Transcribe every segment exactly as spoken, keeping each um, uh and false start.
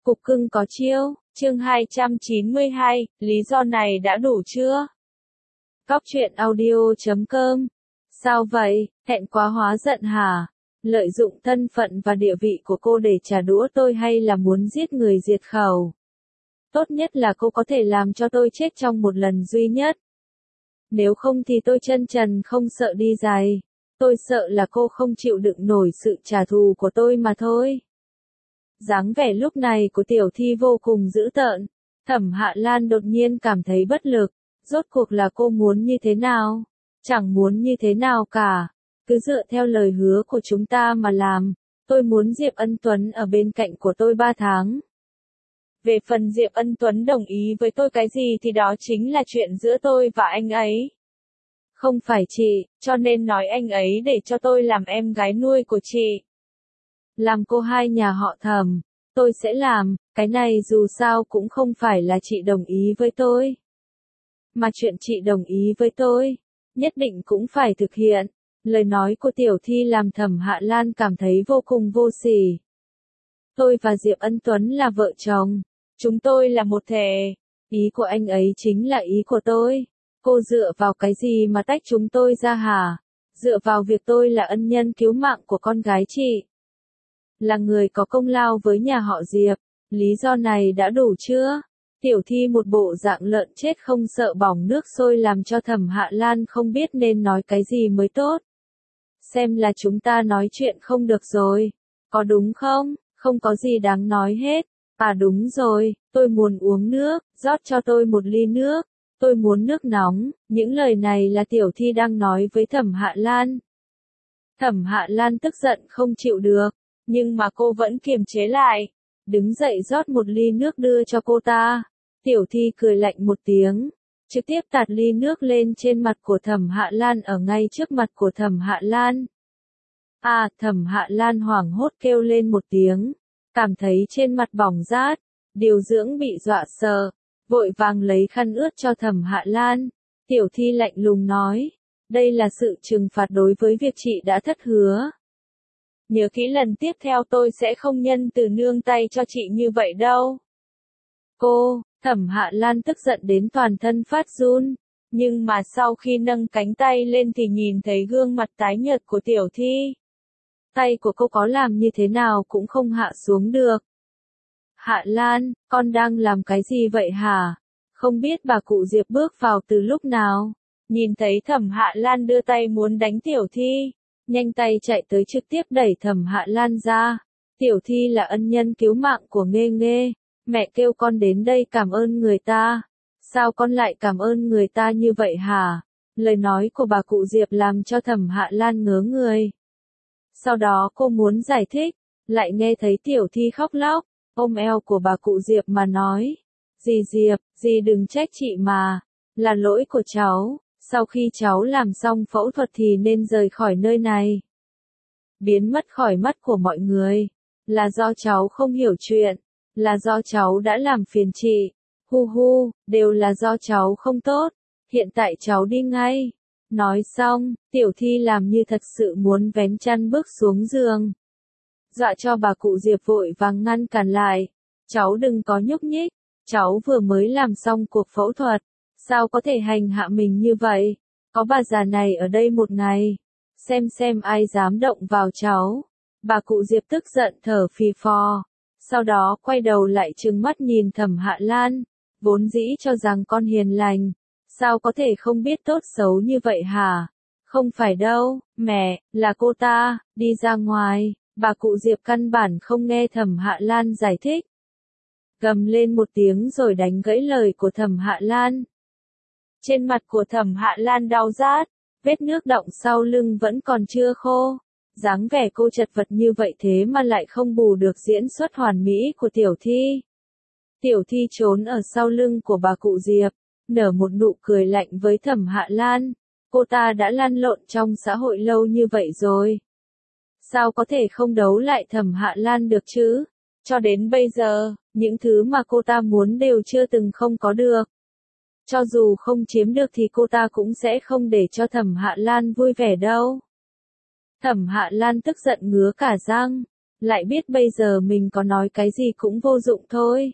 Cục cưng có chiêu, chương hai trăm chín mươi hai, lý do này đã đủ chưa? Cóc truyện audio chấm com. Sao vậy, hẹn quá hóa giận hả? Lợi dụng thân phận và địa vị của cô để trả đũa tôi hay là muốn giết người diệt khẩu? Tốt nhất là cô có thể làm cho tôi chết trong một lần duy nhất. Nếu không thì tôi chân trần không sợ đi giày. Tôi sợ là cô không chịu đựng nổi sự trả thù của tôi mà thôi. Dáng vẻ lúc này của Tiểu Thi vô cùng dữ tợn. Thẩm Hạ Lan đột nhiên cảm thấy bất lực. Rốt cuộc là cô muốn như thế nào? Chẳng muốn như thế nào cả. Cứ dựa theo lời hứa của chúng ta mà làm. Tôi muốn Diệp Ân Tuấn ở bên cạnh của tôi ba tháng. Về phần Diệp Ân Tuấn đồng ý với tôi cái gì thì đó chính là chuyện giữa tôi và anh ấy. Không phải chị, cho nên nói anh ấy để cho tôi làm em gái nuôi của chị. Làm cô hai nhà họ Thẩm, tôi sẽ làm, cái này dù sao cũng không phải là chị đồng ý với tôi. Mà chuyện chị đồng ý với tôi, nhất định cũng phải thực hiện. Lời nói của Tiểu Thi làm Thẩm Hạ Lan cảm thấy vô cùng vô sỉ. Tôi và Diệp Ân Tuấn là vợ chồng, chúng tôi là một thể. Ý của anh ấy chính là ý của tôi. Cô dựa vào cái gì mà tách chúng tôi ra hả? Dựa vào việc tôi là ân nhân cứu mạng của con gái chị. Là người có công lao với nhà họ Diệp. Lý do này đã đủ chưa? Tiểu Thi một bộ dạng lợn chết không sợ bỏng nước sôi làm cho Thẩm Hạ Lan không biết nên nói cái gì mới tốt. Xem là chúng ta nói chuyện không được rồi. Có đúng không? Không có gì đáng nói hết. À đúng rồi, tôi muốn uống nước, rót cho tôi một ly nước. Tôi muốn nước nóng. Những lời này là Tiểu Thi đang nói với Thẩm Hạ Lan. Thẩm Hạ Lan tức giận không chịu được, nhưng mà cô vẫn kiềm chế lại. Đứng dậy rót một ly nước đưa cho cô ta. Tiểu Thi cười lạnh một tiếng, trực tiếp tạt ly nước lên trên mặt của Thẩm Hạ Lan ở ngay trước mặt của Thẩm Hạ Lan. À, Thẩm Hạ Lan hoảng hốt kêu lên một tiếng, cảm thấy trên mặt bỏng rát, điều dưỡng bị dọa sợ, vội vàng lấy khăn ướt cho Thẩm Hạ Lan. Tiểu Thi lạnh lùng nói, đây là sự trừng phạt đối với việc chị đã thất hứa. Nhớ kỹ lần tiếp theo tôi sẽ không nhân từ nương tay cho chị như vậy đâu. Cô, Thẩm Hạ Lan tức giận đến toàn thân phát run, nhưng mà sau khi nâng cánh tay lên thì nhìn thấy gương mặt tái nhợt của Tiểu Thi. Tay của cô có làm như thế nào cũng không hạ xuống được. Hạ Lan, con đang làm cái gì vậy hả? Không biết bà cụ Diệp bước vào từ lúc nào. Nhìn thấy Thẩm Hạ Lan đưa tay muốn đánh Tiểu Thi, nhanh tay chạy tới trực tiếp đẩy Thẩm Hạ Lan ra. Tiểu Thi là ân nhân cứu mạng của Nghê Nghê. Mẹ kêu con đến đây cảm ơn người ta. Sao con lại cảm ơn người ta như vậy hả? Lời nói của bà cụ Diệp làm cho Thẩm Hạ Lan ngớ người. Sau đó cô muốn giải thích, lại nghe thấy Tiểu Thi khóc lóc, ôm eo của bà cụ Diệp mà nói. Dì Diệp, dì đừng trách chị mà, là lỗi của cháu, sau khi cháu làm xong phẫu thuật thì nên rời khỏi nơi này. Biến mất khỏi mắt của mọi người, là do cháu không hiểu chuyện, là do cháu đã làm phiền chị, hu hu, đều là do cháu không tốt, hiện tại cháu đi ngay. Nói xong, Tiểu Thi làm như thật sự muốn vén chăn bước xuống giường. Dọa cho bà cụ Diệp vội vàng ngăn cản lại. Cháu đừng có nhúc nhích, cháu vừa mới làm xong cuộc phẫu thuật, sao có thể hành hạ mình như vậy? Có bà già này ở đây một ngày, xem xem ai dám động vào cháu. Bà cụ Diệp tức giận thở phì phò, sau đó quay đầu lại trừng mắt nhìn Thẩm Hạ Lan, vốn dĩ cho rằng con hiền lành. Sao có thể không biết tốt xấu như vậy hả? Không phải đâu, mẹ, là cô ta, đi ra ngoài. Bà cụ Diệp căn bản không nghe Thẩm Hạ Lan giải thích. Gầm lên một tiếng rồi đánh gãy lời của Thẩm Hạ Lan. Trên mặt của Thẩm Hạ Lan đau rát, vết nước đọng sau lưng vẫn còn chưa khô. Dáng vẻ cô chật vật như vậy thế mà lại không bù được diễn xuất hoàn mỹ của Tiểu Thi. Tiểu Thi trốn ở sau lưng của bà cụ Diệp, nở một nụ cười lạnh với Thẩm Hạ Lan. Cô ta đã lăn lộn trong xã hội lâu như vậy rồi. Sao có thể không đấu lại Thẩm Hạ Lan được chứ? Cho đến bây giờ, những thứ mà cô ta muốn đều chưa từng không có được. Cho dù không chiếm được thì cô ta cũng sẽ không để cho Thẩm Hạ Lan vui vẻ đâu. Thẩm Hạ Lan tức giận ngứa cả răng, lại biết bây giờ mình có nói cái gì cũng vô dụng thôi.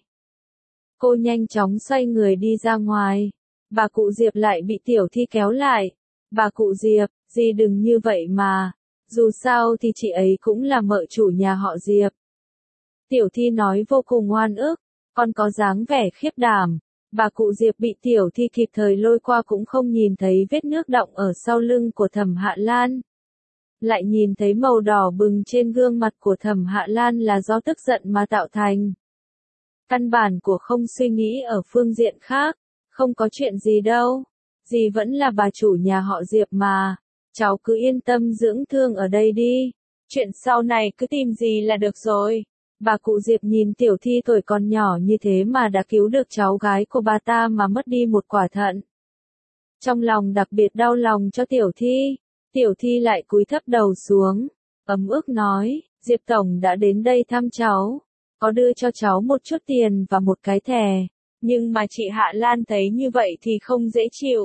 Cô nhanh chóng xoay người đi ra ngoài. Bà cụ Diệp lại bị Tiểu Thi kéo lại. Bà cụ Diệp, dì đừng như vậy mà. Dù sao thì chị ấy cũng là mợ chủ nhà họ Diệp. Tiểu Thi nói vô cùng oan ức, còn có dáng vẻ khiếp đảm. Bà cụ Diệp bị Tiểu Thi kịp thời lôi qua cũng không nhìn thấy vết nước đọng ở sau lưng của Thẩm Hạ Lan. Lại nhìn thấy màu đỏ bừng trên gương mặt của Thẩm Hạ Lan là do tức giận mà tạo thành. Căn bản của không suy nghĩ ở phương diện khác, không có chuyện gì đâu. Dì vẫn là bà chủ nhà họ Diệp mà, cháu cứ yên tâm dưỡng thương ở đây đi. Chuyện sau này cứ tìm dì là được rồi. Bà cụ Diệp nhìn Tiểu Thi tuổi còn nhỏ như thế mà đã cứu được cháu gái của bà ta mà mất đi một quả thận. Trong lòng đặc biệt đau lòng cho Tiểu Thi. Tiểu Thi lại cúi thấp đầu xuống, ấm ức nói, Diệp Tổng đã đến đây thăm cháu, có đưa cho cháu một chút tiền và một cái thẻ, nhưng mà chị Hạ Lan thấy như vậy thì không dễ chịu.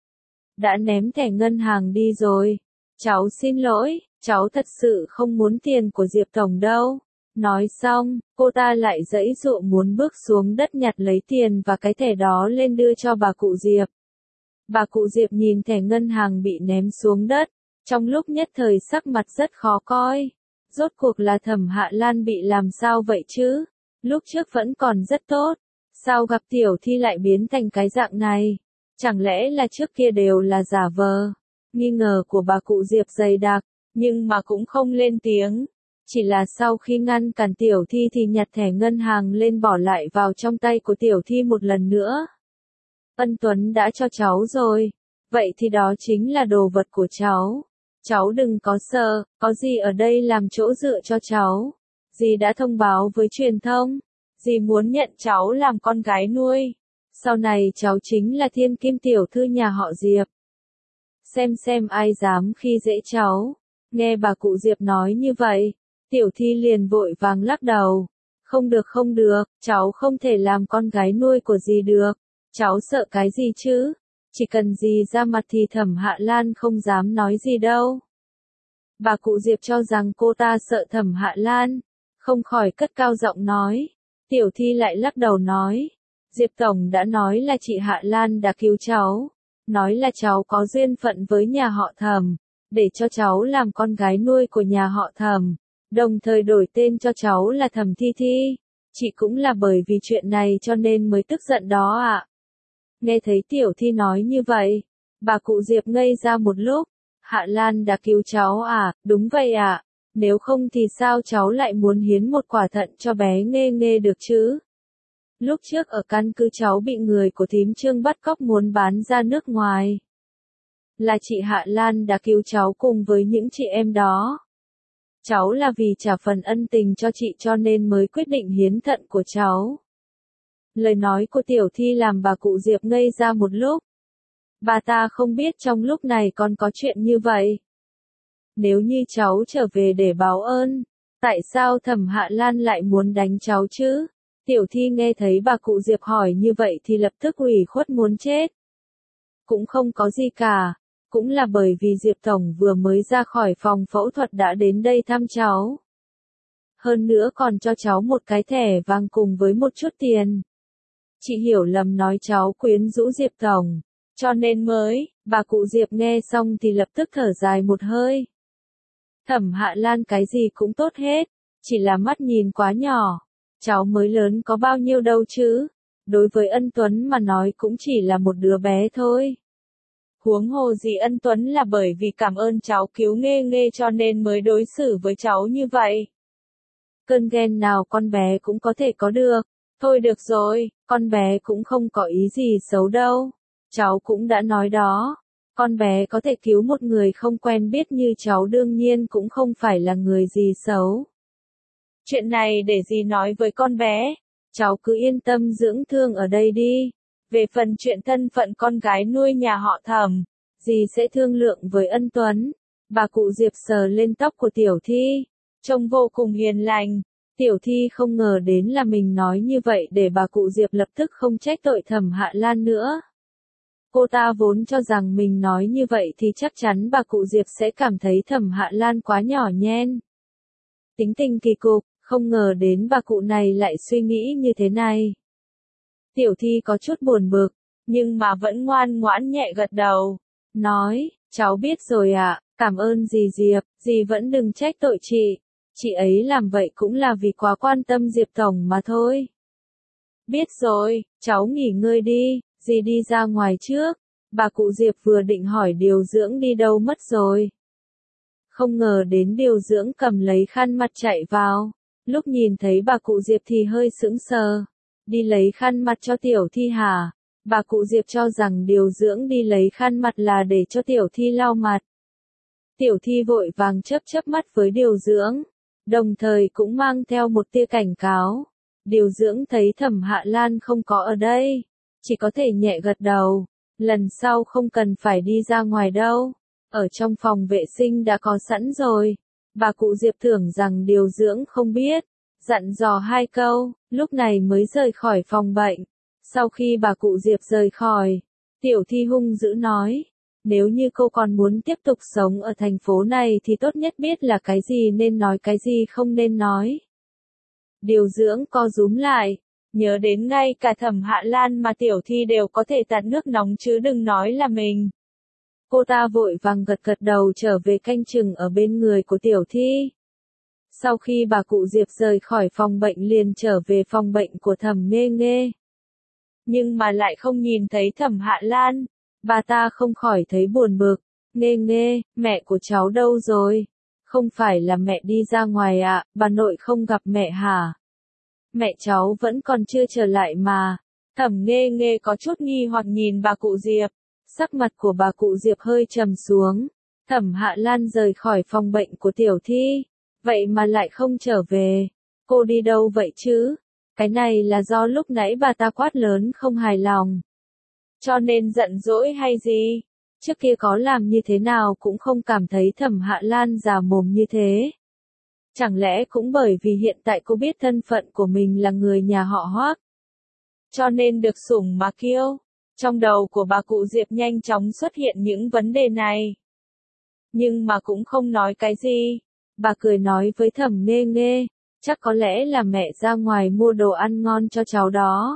Đã ném thẻ ngân hàng đi rồi, cháu xin lỗi, cháu thật sự không muốn tiền của Diệp Tổng đâu. Nói xong, cô ta lại giãy giụa muốn bước xuống đất nhặt lấy tiền và cái thẻ đó lên đưa cho bà cụ Diệp. Bà cụ Diệp nhìn thẻ ngân hàng bị ném xuống đất, trong lúc nhất thời sắc mặt rất khó coi. Rốt cuộc là Thẩm Hạ Lan bị làm sao vậy chứ? Lúc trước vẫn còn rất tốt, sao gặp Tiểu Thi lại biến thành cái dạng này? Chẳng lẽ là trước kia đều là giả vờ? Nghi ngờ của bà cụ Diệp dày đặc, nhưng mà cũng không lên tiếng. Chỉ là sau khi ngăn cản Tiểu Thi thì nhặt thẻ ngân hàng lên bỏ lại vào trong tay của Tiểu Thi một lần nữa. Ân Tuấn đã cho cháu rồi, vậy thì đó chính là đồ vật của cháu. Cháu đừng có sợ, có gì ở đây làm chỗ dựa cho cháu. Dì đã thông báo với truyền thông, dì muốn nhận cháu làm con gái nuôi. Sau này cháu chính là thiên kim tiểu thư nhà họ Diệp. Xem xem ai dám khi dễ cháu. Nghe bà cụ Diệp nói như vậy, Tiểu Thi liền vội vàng lắc đầu. Không được không được, cháu không thể làm con gái nuôi của dì được. Cháu sợ cái gì chứ? Chỉ cần dì ra mặt thì Thẩm Hạ Lan không dám nói gì đâu. Bà cụ Diệp cho rằng cô ta sợ Thẩm Hạ Lan, không khỏi cất cao giọng nói. Tiểu Thi lại lắc đầu nói. Diệp Tổng đã nói là chị Hạ Lan đã cứu cháu, nói là cháu có duyên phận với nhà họ Thẩm, để cho cháu làm con gái nuôi của nhà họ Thẩm, đồng thời đổi tên cho cháu là Thẩm Thi Thi. Chị cũng là bởi vì chuyện này cho nên mới tức giận đó ạ. À. Nghe thấy Tiểu Thi nói như vậy, bà cụ Diệp ngây ra một lúc. Hạ Lan đã cứu cháu à? Đúng vậy ạ. À. Nếu không thì sao cháu lại muốn hiến một quả thận cho bé Nghê Nghê được chứ? Lúc trước ở căn cứ cháu bị người của thím Trương bắt cóc muốn bán ra nước ngoài. Là chị Hạ Lan đã cứu cháu cùng với những chị em đó. Cháu là vì trả phần ân tình cho chị cho nên mới quyết định hiến thận của cháu. Lời nói của Tiểu Thi làm bà cụ Diệp ngây ra một lúc. Bà ta không biết trong lúc này còn có chuyện như vậy. Nếu như cháu trở về để báo ơn, tại sao Thẩm Hạ Lan lại muốn đánh cháu chứ? Tiểu Thi nghe thấy bà cụ Diệp hỏi như vậy thì lập tức ủy khuất muốn chết. Cũng không có gì cả, cũng là bởi vì Diệp Tổng vừa mới ra khỏi phòng phẫu thuật đã đến đây thăm cháu. Hơn nữa còn cho cháu một cái thẻ vàng cùng với một chút tiền. Chị hiểu lầm nói cháu quyến rũ Diệp Tổng, cho nên mới, bà cụ Diệp nghe xong thì lập tức thở dài một hơi. Thẩm Hạ Lan cái gì cũng tốt hết, chỉ là mắt nhìn quá nhỏ. Cháu mới lớn có bao nhiêu đâu chứ, đối với Ân Tuấn mà nói cũng chỉ là một đứa bé thôi. Huống hồ gì Ân Tuấn là bởi vì cảm ơn cháu cứu Nghê Nghê cho nên mới đối xử với cháu như vậy. Cơn ghen nào con bé cũng có thể có được, thôi được rồi, con bé cũng không có ý gì xấu đâu, cháu cũng đã nói đó, con bé có thể cứu một người không quen biết như cháu đương nhiên cũng không phải là người gì xấu. Chuyện này để dì nói với con bé, cháu cứ yên tâm dưỡng thương ở đây đi. Về phần chuyện thân phận con gái nuôi nhà họ Thẩm, dì sẽ thương lượng với Ân Tuấn. Bà cụ Diệp sờ lên tóc của Tiểu Thi, trông vô cùng hiền lành. Tiểu Thi không ngờ đến là mình nói như vậy để bà cụ Diệp lập tức không trách tội Thẩm Hạ Lan nữa. Cô ta vốn cho rằng mình nói như vậy thì chắc chắn bà cụ Diệp sẽ cảm thấy Thẩm Hạ Lan quá nhỏ nhen. Tính tình kỳ cục, không ngờ đến bà cụ này lại suy nghĩ như thế này. Tiểu Thi có chút buồn bực, nhưng mà vẫn ngoan ngoãn nhẹ gật đầu. Nói, cháu biết rồi ạ, cảm ơn dì Diệp, dì vẫn đừng trách tội chị. Chị ấy làm vậy cũng là vì quá quan tâm Diệp Tổng mà thôi. Biết rồi, cháu nghỉ ngơi đi, dì đi ra ngoài trước. Bà cụ Diệp vừa định hỏi điều dưỡng đi đâu mất rồi. Không ngờ đến điều dưỡng cầm lấy khăn mặt chạy vào. Lúc nhìn thấy bà cụ Diệp thì hơi sững sờ. Đi lấy khăn mặt cho Tiểu Thi hả? Bà cụ Diệp cho rằng điều dưỡng đi lấy khăn mặt là để cho Tiểu Thi lau mặt. Tiểu Thi vội vàng chớp chớp mắt với điều dưỡng, đồng thời cũng mang theo một tia cảnh cáo. Điều dưỡng thấy Thẩm Hạ Lan không có ở đây, chỉ có thể nhẹ gật đầu, lần sau không cần phải đi ra ngoài đâu, ở trong phòng vệ sinh đã có sẵn rồi. Bà cụ Diệp tưởng rằng điều dưỡng không biết, dặn dò hai câu, lúc này mới rời khỏi phòng bệnh. Sau khi bà cụ Diệp rời khỏi, Tiểu Thi hung dữ nói, nếu như cô còn muốn tiếp tục sống ở thành phố này thì tốt nhất biết là cái gì nên nói cái gì không nên nói. Điều dưỡng co rúm lại, nhớ đến ngay cả Thẩm Hạ Lan mà Tiểu Thi đều có thể tạt nước nóng chứ đừng nói là mình. Cô ta vội vàng gật gật đầu trở về canh chừng ở bên người của Tiểu Thi. Sau khi bà cụ Diệp rời khỏi phòng bệnh liền trở về phòng bệnh của Thẩm Nghê Nghê. Nhưng mà lại không nhìn thấy Thẩm Hạ Lan, bà ta không khỏi thấy buồn bực. Nghê Nghê, mẹ của cháu đâu rồi? Không phải là mẹ đi ra ngoài ạ, à, bà nội không gặp mẹ hả? Mẹ cháu vẫn còn chưa trở lại mà. Thẩm Nghê Nghê có chút nghi hoặc nhìn bà cụ Diệp. Sắc mặt của bà cụ Diệp hơi trầm xuống. Thẩm Hạ Lan rời khỏi phòng bệnh của Tiểu Thi, vậy mà lại không trở về. Cô đi đâu vậy chứ? Cái này là do lúc nãy bà ta quát lớn không hài lòng, cho nên giận dỗi hay gì? Trước kia có làm như thế nào cũng không cảm thấy Thẩm Hạ Lan già mồm như thế. Chẳng lẽ cũng bởi vì hiện tại cô biết thân phận của mình là người nhà họ Hoắc, cho nên được sủng mà kiêu? Trong đầu của bà cụ Diệp nhanh chóng xuất hiện những vấn đề này. Nhưng mà cũng không nói cái gì. Bà cười nói với Thẩm Nghê Nghê, chắc có lẽ là mẹ ra ngoài mua đồ ăn ngon cho cháu đó.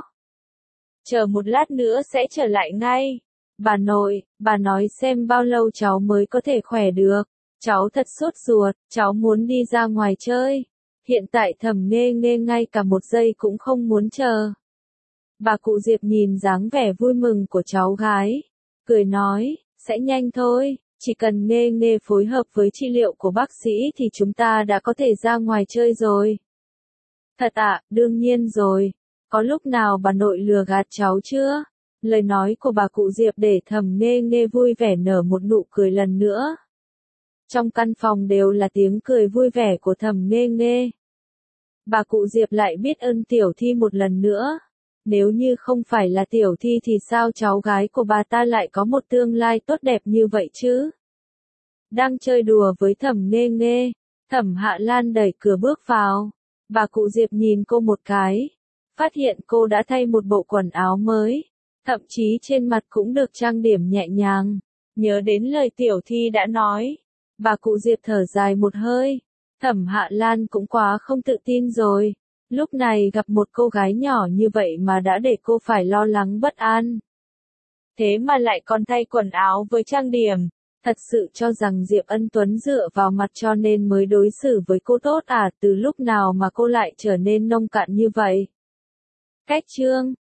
Chờ một lát nữa sẽ trở lại ngay. Bà nội, bà nói xem bao lâu cháu mới có thể khỏe được. Cháu thật sốt ruột, cháu muốn đi ra ngoài chơi. Hiện tại Thẩm Nghê Nghê ngay cả một giây cũng không muốn chờ. Bà cụ Diệp nhìn dáng vẻ vui mừng của cháu gái, cười nói, sẽ nhanh thôi, chỉ cần Nghê Nghê phối hợp với trị liệu của bác sĩ thì chúng ta đã có thể ra ngoài chơi rồi. Thật ạ, à, đương nhiên rồi, có lúc nào bà nội lừa gạt cháu chưa? Lời nói của bà cụ Diệp để Thẩm Nghê Nghê vui vẻ nở một nụ cười lần nữa. Trong căn phòng đều là tiếng cười vui vẻ của Thẩm Nghê Nghê. Bà cụ Diệp lại biết ơn Tiểu Thi một lần nữa. Nếu như không phải là Tiểu Thi thì sao cháu gái của bà ta lại có một tương lai tốt đẹp như vậy chứ? Đang chơi đùa với Thẩm Nghê Nghê, Thẩm Hạ Lan đẩy cửa bước vào. Bà cụ Diệp nhìn cô một cái, phát hiện cô đã thay một bộ quần áo mới, thậm chí trên mặt cũng được trang điểm nhẹ nhàng. Nhớ đến lời Tiểu Thi đã nói, bà cụ Diệp thở dài một hơi. Thẩm Hạ Lan cũng quá không tự tin rồi. Lúc này gặp một cô gái nhỏ như vậy mà đã để cô phải lo lắng bất an. Thế mà lại còn thay quần áo với trang điểm. Thật sự cho rằng Diệp Ân Tuấn dựa vào mặt cho nên mới đối xử với cô tốt à? Từ lúc nào mà cô lại trở nên nông cạn như vậy? Cách chương